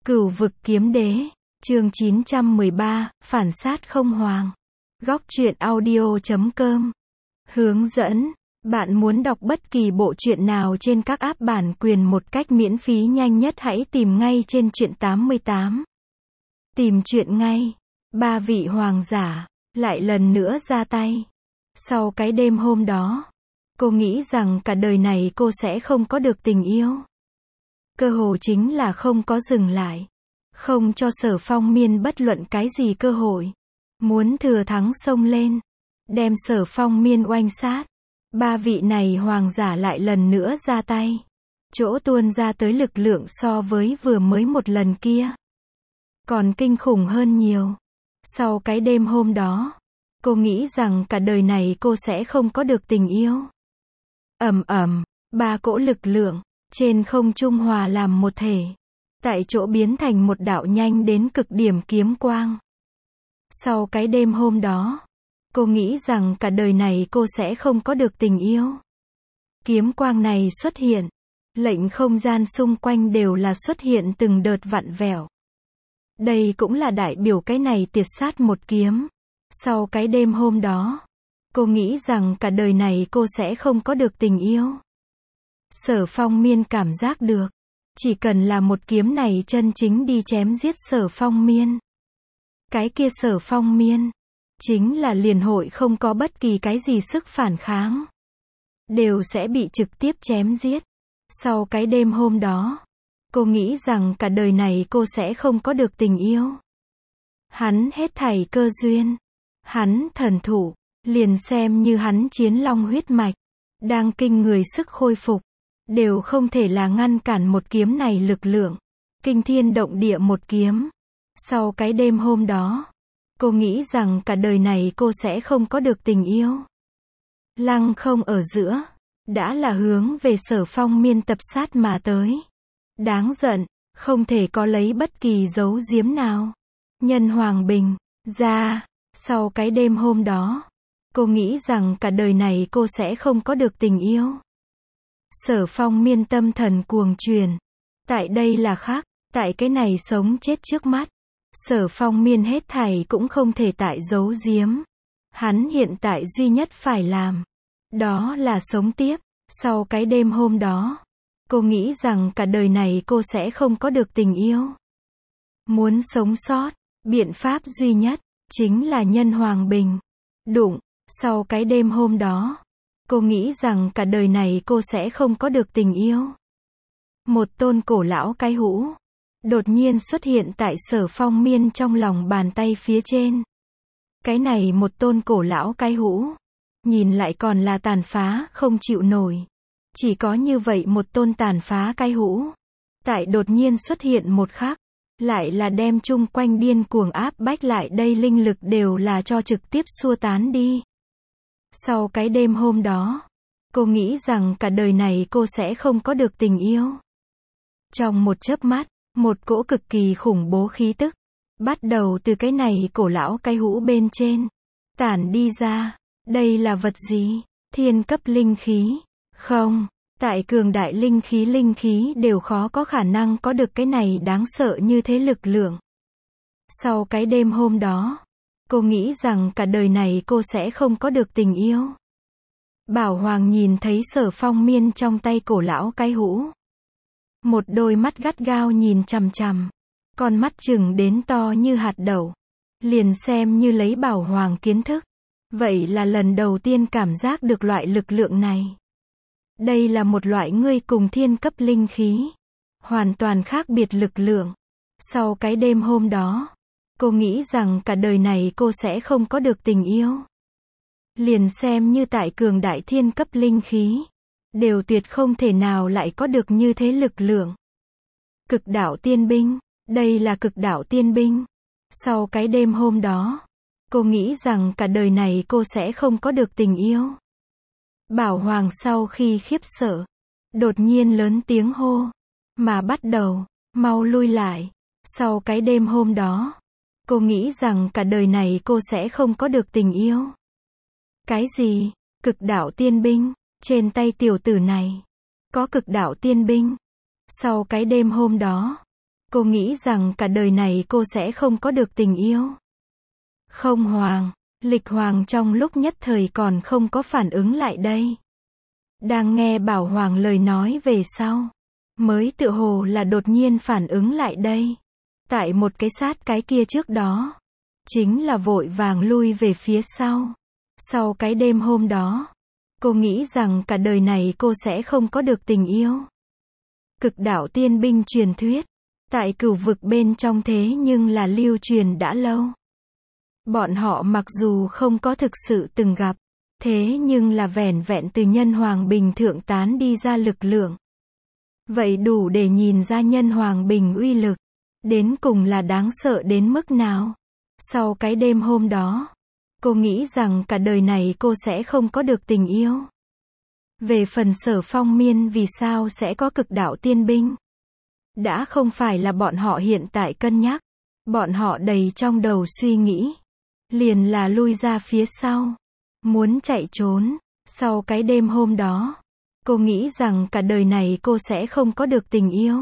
Cửu vực kiếm đế, chương 913, phản sát không hoàng. Góc truyện audio.com. Hướng dẫn, bạn muốn đọc bất kỳ bộ truyện nào trên các app bản quyền một cách miễn phí nhanh nhất hãy tìm ngay trên truyện 88. Tìm truyện ngay. Ba vị hoàng giả, lại lần nữa ra tay. Sau cái đêm hôm đó, cô nghĩ rằng cả đời này cô sẽ không có được tình yêu. Cơ hồ chính là không có dừng lại. Không cho Sở Phong Miên bất luận cái gì cơ hội. Muốn thừa thắng xông lên. Đem Sở Phong Miên oanh sát. Ba vị này hoàng giả lại lần nữa ra tay. Chỗ tuôn ra tới lực lượng so với vừa mới một lần kia. Còn kinh khủng hơn nhiều. Sau cái đêm hôm đó, cô nghĩ rằng cả đời này cô sẽ không có được tình yêu. Ầm ầm, ba cỗ lực lượng trên không trung hòa làm một thể. Tại chỗ biến thành một đạo nhanh đến cực điểm kiếm quang. Sau cái đêm hôm đó, cô nghĩ rằng cả đời này cô sẽ không có được tình yêu. Kiếm quang này xuất hiện, lệnh không gian xung quanh đều là xuất hiện từng đợt vặn vẹo. Đây cũng là đại biểu cái này tiệt sát một kiếm. Sau cái đêm hôm đó, cô nghĩ rằng cả đời này cô sẽ không có được tình yêu. Sở Phong Miên cảm giác được, chỉ cần là một kiếm này chân chính đi chém giết Sở Phong Miên. Cái kia Sở Phong Miên, chính là liền hội không có bất kỳ cái gì sức phản kháng. Đều sẽ bị trực tiếp chém giết. Sau cái đêm hôm đó, cô nghĩ rằng cả đời này cô sẽ không có được tình yêu. Hắn hết thảy cơ duyên. Hắn thần thủ, liền xem như hắn chiến long huyết mạch. Đang kinh người sức khôi phục. Đều không thể là ngăn cản một kiếm này lực lượng. Kinh thiên động địa một kiếm. Sau cái đêm hôm đó, cô nghĩ rằng cả đời này cô sẽ không có được tình yêu. Lăng không ở giữa, đã là hướng về Sở Phong Miên tập sát mà tới. Đáng giận, không thể có lấy bất kỳ giấu giếm nào. Nhân Hoàng Bình, ra, sau cái đêm hôm đó, cô nghĩ rằng cả đời này cô sẽ không có được tình yêu. Sở Phong Miên tâm thần cuồng truyền. Tại đây là khác, tại cái này sống chết trước mắt. Sở Phong Miên hết thảy cũng không thể tại giấu giếm. Hắn hiện tại duy nhất phải làm, đó là sống tiếp. Sau cái đêm hôm đó, cô nghĩ rằng cả đời này cô sẽ không có được tình yêu. Muốn sống sót, biện pháp duy nhất, chính là Nhân Hoàng Bình. Đụng, sau cái đêm hôm đó, cô nghĩ rằng cả đời này cô sẽ không có được tình yêu. Một tôn cổ lão cái hũ, đột nhiên xuất hiện tại Sở Phong Miên trong lòng bàn tay phía trên. Cái này một tôn cổ lão cái hũ, nhìn lại còn là tàn phá không chịu nổi. Chỉ có như vậy một tôn tàn phá cái hũ. Tại đột nhiên xuất hiện một khắc, lại là đem chung quanh điên cuồng áp bách lại đây linh lực đều là cho trực tiếp xua tán đi. Sau cái đêm hôm đó, cô nghĩ rằng cả đời này cô sẽ không có được tình yêu. Trong một chớp mắt, một cỗ cực kỳ khủng bố khí tức, bắt đầu từ cái này cổ lão cái hũ bên trên, tản đi ra. Đây là vật gì? Thiên cấp linh khí? Không, tại cường đại linh khí đều khó có khả năng có được cái này đáng sợ như thế lực lượng. Sau cái đêm hôm đó, cô nghĩ rằng cả đời này cô sẽ không có được tình yêu. Bảo Hoàng nhìn thấy Sở Phong Miên trong tay cổ lão cái hũ. Một đôi mắt gắt gao nhìn chằm chằm. Con mắt chừng đến to như hạt đậu. Liền xem như lấy Bảo Hoàng kiến thức. Vậy là lần đầu tiên cảm giác được loại lực lượng này. Đây là một loại ngươi cùng thiên cấp linh khí. Hoàn toàn khác biệt lực lượng. Sau cái đêm hôm đó, cô nghĩ rằng cả đời này cô sẽ không có được tình yêu. Liền xem như tại cường đại thiên cấp linh khí, đều tuyệt không thể nào lại có được như thế lực lượng. Cực đạo tiên binh, đây là cực đạo tiên binh. Sau cái đêm hôm đó, cô nghĩ rằng cả đời này cô sẽ không có được tình yêu. Bảo Hoàng sau khi khiếp sợ, đột nhiên lớn tiếng hô, mà bắt đầu, mau lui lại. Sau cái đêm hôm đó, cô nghĩ rằng cả đời này cô sẽ không có được tình yêu. Cái gì? Cực đạo tiên binh? Trên tay tiểu tử này, có cực đạo tiên binh. Sau cái đêm hôm đó, Cô nghĩ rằng cả đời này cô sẽ không có được tình yêu. Không Hoàng, Lịch Hoàng trong lúc nhất thời còn không có phản ứng lại đây. Đang nghe Bảo Hoàng lời nói về sau. Mới tựa hồ là đột nhiên phản ứng lại đây. Tại một cái sát cái kia trước đó. Chính là vội vàng lui về phía sau. Sau cái đêm hôm đó. Cô nghĩ rằng cả đời này cô sẽ không có được tình yêu. Cực đạo tiên binh truyền thuyết. Tại cửu vực bên trong thế nhưng là lưu truyền đã lâu. Bọn họ mặc dù không có thực sự từng gặp. Thế nhưng là vẻn vẹn từ nhân hoàng bình thượng tán đi ra lực lượng. Vậy đủ để nhìn ra nhân hoàng bình uy lực. Đến cùng là đáng sợ đến mức nào. Sau cái đêm hôm đó. Cô nghĩ rằng cả đời này cô sẽ không có được tình yêu. Về phần Sở Phong Miên vì sao sẽ có cực đạo tiên binh. Đã không phải là bọn họ hiện tại cân nhắc. Bọn họ đầy trong đầu suy nghĩ. Liền là lui ra phía sau. Muốn chạy trốn. Sau cái đêm hôm đó. Cô nghĩ rằng cả đời này cô sẽ không có được tình yêu.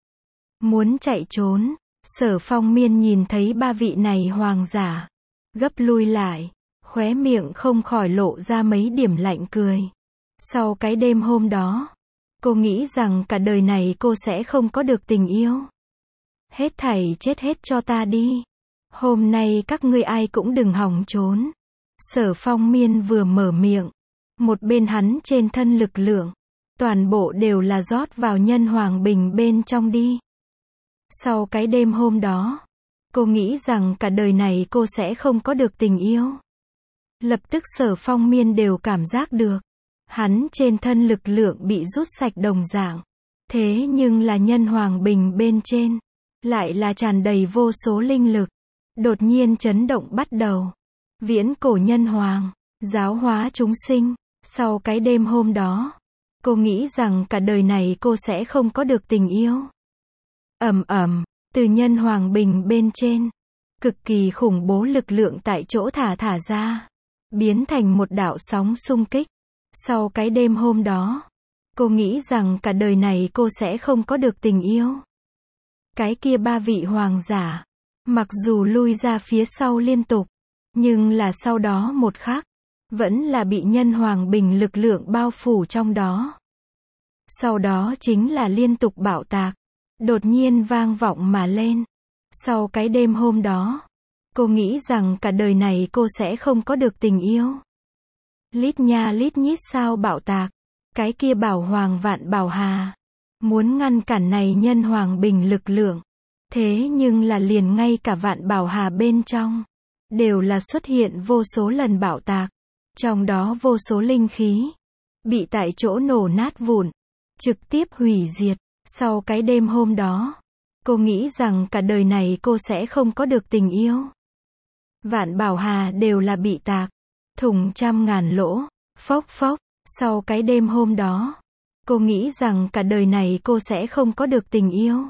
Muốn chạy trốn. Sở Phong Miên nhìn thấy ba vị này hoàng giả. Gấp lui lại. Khóe miệng không khỏi lộ ra mấy điểm lạnh cười. Sau cái đêm hôm đó. Cô nghĩ rằng cả đời này cô sẽ không có được tình yêu. Hết thảy chết hết cho ta đi. Hôm nay các ngươi ai cũng đừng hòng trốn. Sở Phong Miên vừa mở miệng. Một bên hắn trên thân lực lượng. Toàn bộ đều là rót vào nhân hoàng bình bên trong đi. Sau cái đêm hôm đó. Cô nghĩ rằng cả đời này cô sẽ không có được tình yêu. Lập tức Sở Phong Miên đều cảm giác được. Hắn trên thân lực lượng bị rút sạch đồng dạng. Thế nhưng là nhân hoàng bình bên trên. Lại là tràn đầy vô số linh lực. Đột nhiên chấn động bắt đầu. Viễn cổ nhân hoàng. Giáo hóa chúng sinh. Sau cái đêm hôm đó. Cô nghĩ rằng cả đời này cô sẽ không có được tình yêu. Từ nhân hoàng bình bên trên. Cực kỳ khủng bố lực lượng tại chỗ thả ra. Biến thành một đạo sóng xung kích. Sau cái đêm hôm đó. Cô nghĩ rằng cả đời này cô sẽ không có được tình yêu. Cái kia ba vị hoàng giả. Mặc dù lui ra phía sau liên tục. Nhưng là sau đó một khắc. Vẫn là bị nhân hoàng bình lực lượng bao phủ trong đó. Sau đó chính là liên tục bạo tạc. Đột nhiên vang vọng mà lên. Sau cái đêm hôm đó. Cô nghĩ rằng cả đời này cô sẽ không có được tình yêu. Lít nha lít nhít sao bạo tạc. Cái kia bảo hoàng vạn bảo hà. Muốn ngăn cản này nhân hoàng bình lực lượng. Thế nhưng là liền ngay cả vạn bảo hà bên trong. Đều là xuất hiện vô số lần bạo tạc. Trong đó vô số linh khí. Bị tại chỗ nổ nát vụn. Trực tiếp hủy diệt. Sau cái đêm hôm đó. Cô nghĩ rằng cả đời này cô sẽ không có được tình yêu. Vạn bảo hà đều là bị tạc. Thủng trăm ngàn lỗ. Phốc phốc. Sau cái đêm hôm đó. Cô nghĩ rằng cả đời này cô sẽ không có được tình yêu.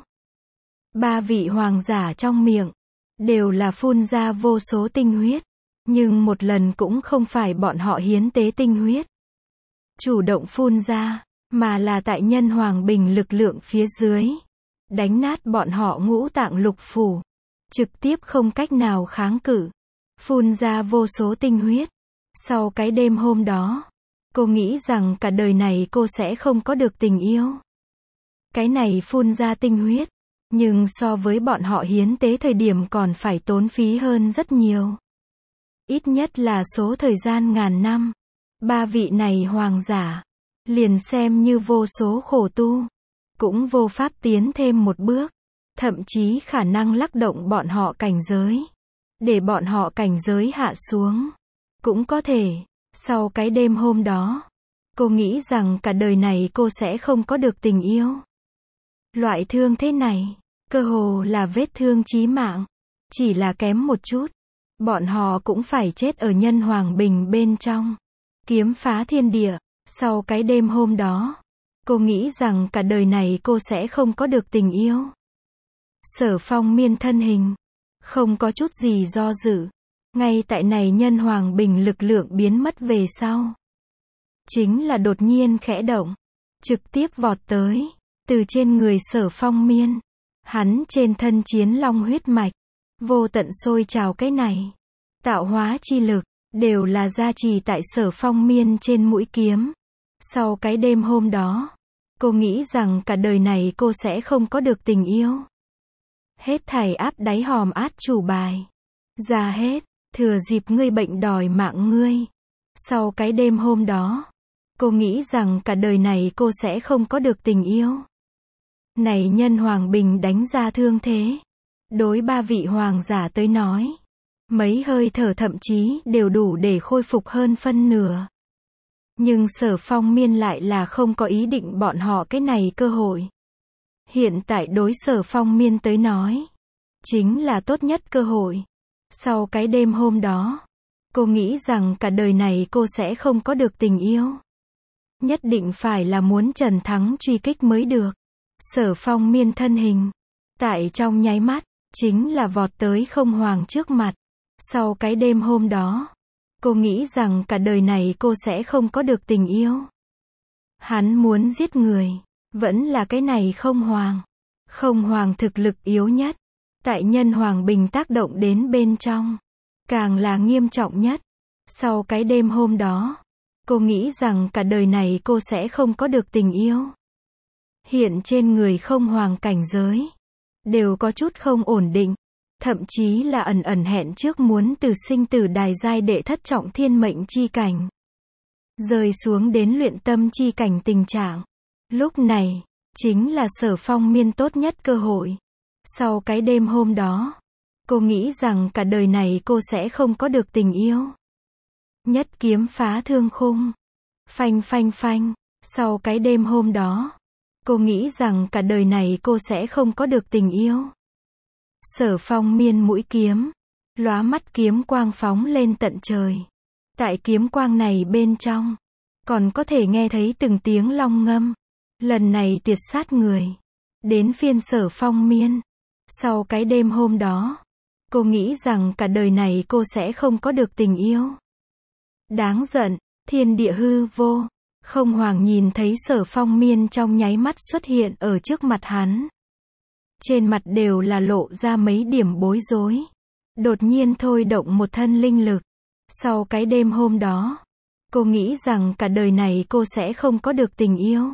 Ba vị hoàng giả trong miệng. Đều là phun ra vô số tinh huyết. Nhưng một lần cũng không phải bọn họ hiến tế tinh huyết. Chủ động phun ra. Mà là tại nhân hoàng bình lực lượng phía dưới. Đánh nát bọn họ ngũ tạng lục phủ. Trực tiếp không cách nào kháng cự. Phun ra vô số tinh huyết. Sau cái đêm hôm đó. Cô nghĩ rằng cả đời này cô sẽ không có được tình yêu. Cái này phun ra tinh huyết. Nhưng so với bọn họ hiến tế thời điểm còn phải tốn phí hơn rất nhiều. Ít nhất là số thời gian ngàn năm. Ba vị này hoàng giả. Liền xem như vô số khổ tu. Cũng vô pháp tiến thêm một bước. Thậm chí khả năng lắc động bọn họ cảnh giới. Để bọn họ cảnh giới hạ xuống. Cũng có thể. Sau cái đêm hôm đó. Cô nghĩ rằng cả đời này cô sẽ không có được tình yêu. Loại thương thế này. Cơ hồ là vết thương chí mạng. Chỉ là kém một chút. Bọn họ cũng phải chết ở nhân hoàng bình bên trong. Kiếm phá thiên địa. Sau cái đêm hôm đó. Cô nghĩ rằng cả đời này cô sẽ không có được tình yêu. Sở Phong Miên thân hình. Không có chút gì do dự. Ngay tại này nhân hoàng bình lực lượng biến mất về sau. Chính là đột nhiên khẽ động. Trực tiếp vọt tới. Từ trên người Sở Phong Miên. Hắn trên thân chiến long huyết mạch, vô tận sôi trào cái này. Tạo hóa chi lực, đều là gia trì tại Sở Phong Miên trên mũi kiếm. Sau cái đêm hôm đó, cô nghĩ rằng cả đời này cô sẽ không có được tình yêu. Hết thảy áp đáy hòm át chủ bài. Ra hết, thừa dịp ngươi bệnh đòi mạng ngươi. Sau cái đêm hôm đó, cô nghĩ rằng cả đời này cô sẽ không có được tình yêu. Này nhân hoàng bình đánh ra thương thế. Đối 3 vị hoàng giả tới nói, mấy hơi thở thậm chí đều đủ để khôi phục hơn phân nửa. Nhưng Sở Phong Miên lại là không có ý định bọn họ cái này cơ hội. Hiện tại đối Sở Phong Miên tới nói, chính là tốt nhất cơ hội. Sau cái đêm hôm đó, cô nghĩ rằng cả đời này cô sẽ không có được tình yêu. Nhất định phải là muốn Trần Thắng truy kích mới được. Sở Phong Miên thân hình, tại trong nháy mắt, chính là vọt tới không hoàng trước mặt. Sau cái đêm hôm đó, cô nghĩ rằng cả đời này cô sẽ không có được tình yêu. Hắn muốn giết người, vẫn là cái này không hoàng. Không hoàng thực lực yếu nhất, tại nhân hoàng bình tác động đến bên trong, càng là nghiêm trọng nhất. Sau cái đêm hôm đó, cô nghĩ rằng cả đời này cô sẽ không có được tình yêu. Hiện trên người không hoàng cảnh giới, đều có chút không ổn định, thậm chí là ẩn ẩn hẹn trước muốn từ sinh tử đài giai đệ thất trọng thiên mệnh chi cảnh, rơi xuống đến luyện tâm chi cảnh tình trạng. Lúc này, chính là Sở Phong Miên tốt nhất cơ hội. Sau cái đêm hôm đó, cô nghĩ rằng cả đời này cô sẽ không có được tình yêu. Nhất kiếm phá thương khung. Phanh phanh phanh. Sau cái đêm hôm đó, cô nghĩ rằng cả đời này cô sẽ không có được tình yêu. Sở Phong Miên mũi kiếm, lóa mắt kiếm quang phóng lên tận trời. Tại kiếm quang này bên trong, còn có thể nghe thấy từng tiếng long ngâm. Lần này tiệt sát người. Đến phiên Sở Phong Miên. Sau cái đêm hôm đó, cô nghĩ rằng cả đời này cô sẽ không có được tình yêu. Đáng giận, thiên địa hư vô. Không hoàng nhìn thấy Sở Phong Miên trong nháy mắt xuất hiện ở trước mặt hắn. Trên mặt đều là lộ ra mấy điểm bối rối. Đột nhiên thôi động một thân linh lực. Sau cái đêm hôm đó, cô nghĩ rằng cả đời này cô sẽ không có được tình yêu.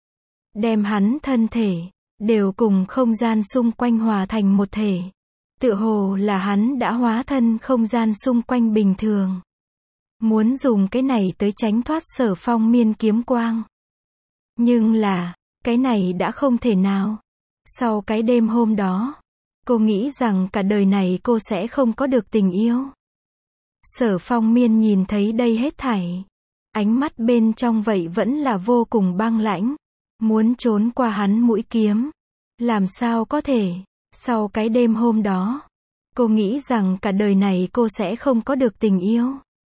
Đem hắn thân thể, đều cùng không gian xung quanh hòa thành một thể. Tựa hồ là hắn đã hóa thân không gian xung quanh bình thường. Muốn dùng cái này tới tránh thoát Sở Phong Miên kiếm quang. Nhưng là, cái này đã không thể nào. Sau cái đêm hôm đó, cô nghĩ rằng cả đời này cô sẽ không có được tình yêu. Sở Phong Miên nhìn thấy đây hết thảy. Ánh mắt bên trong vậy vẫn là vô cùng băng lãnh. Muốn trốn qua hắn mũi kiếm. Làm sao có thể. Sau cái đêm hôm đó, cô nghĩ rằng cả đời này cô sẽ không có được tình yêu.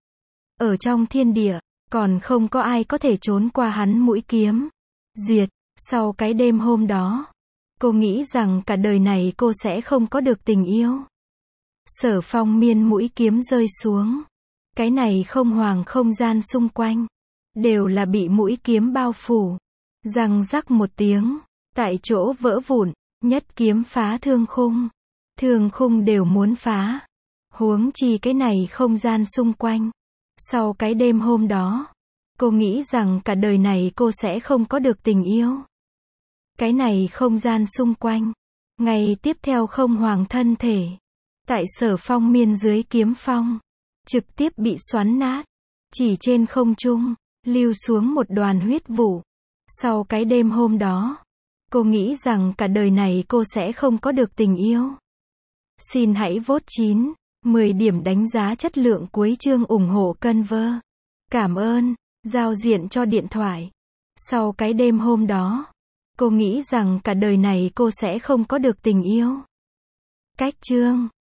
Ở trong thiên địa, còn không có ai có thể trốn qua hắn mũi kiếm. Diệt. Sau cái đêm hôm đó, cô nghĩ rằng cả đời này cô sẽ không có được tình yêu. Sở Phong Miên mũi kiếm rơi xuống. Cái này không hoàng không gian xung quanh, đều là bị mũi kiếm bao phủ. Răng rắc một tiếng, tại chỗ vỡ vụn, nhất kiếm phá thương khung. Thương khung đều muốn phá. Huống chi cái này không gian xung quanh. Sau cái đêm hôm đó, cô nghĩ rằng cả đời này cô sẽ không có được tình yêu. Cái này không gian xung quanh. Ngày tiếp theo không hoàng thân thể. Tại Sở Phong Miên dưới kiếm phong. Trực tiếp bị xoắn nát. Chỉ trên không trung, lưu xuống một đoàn huyết vụ. Sau cái đêm hôm đó, cô nghĩ rằng cả đời này cô sẽ không có được tình yêu. Xin hãy vote 9, 10 điểm đánh giá chất lượng cuối chương ủng hộ Canva. Cảm ơn, giao diện cho điện thoại. Sau cái đêm hôm đó, cô nghĩ rằng cả đời này cô sẽ không có được tình yêu. Cách chương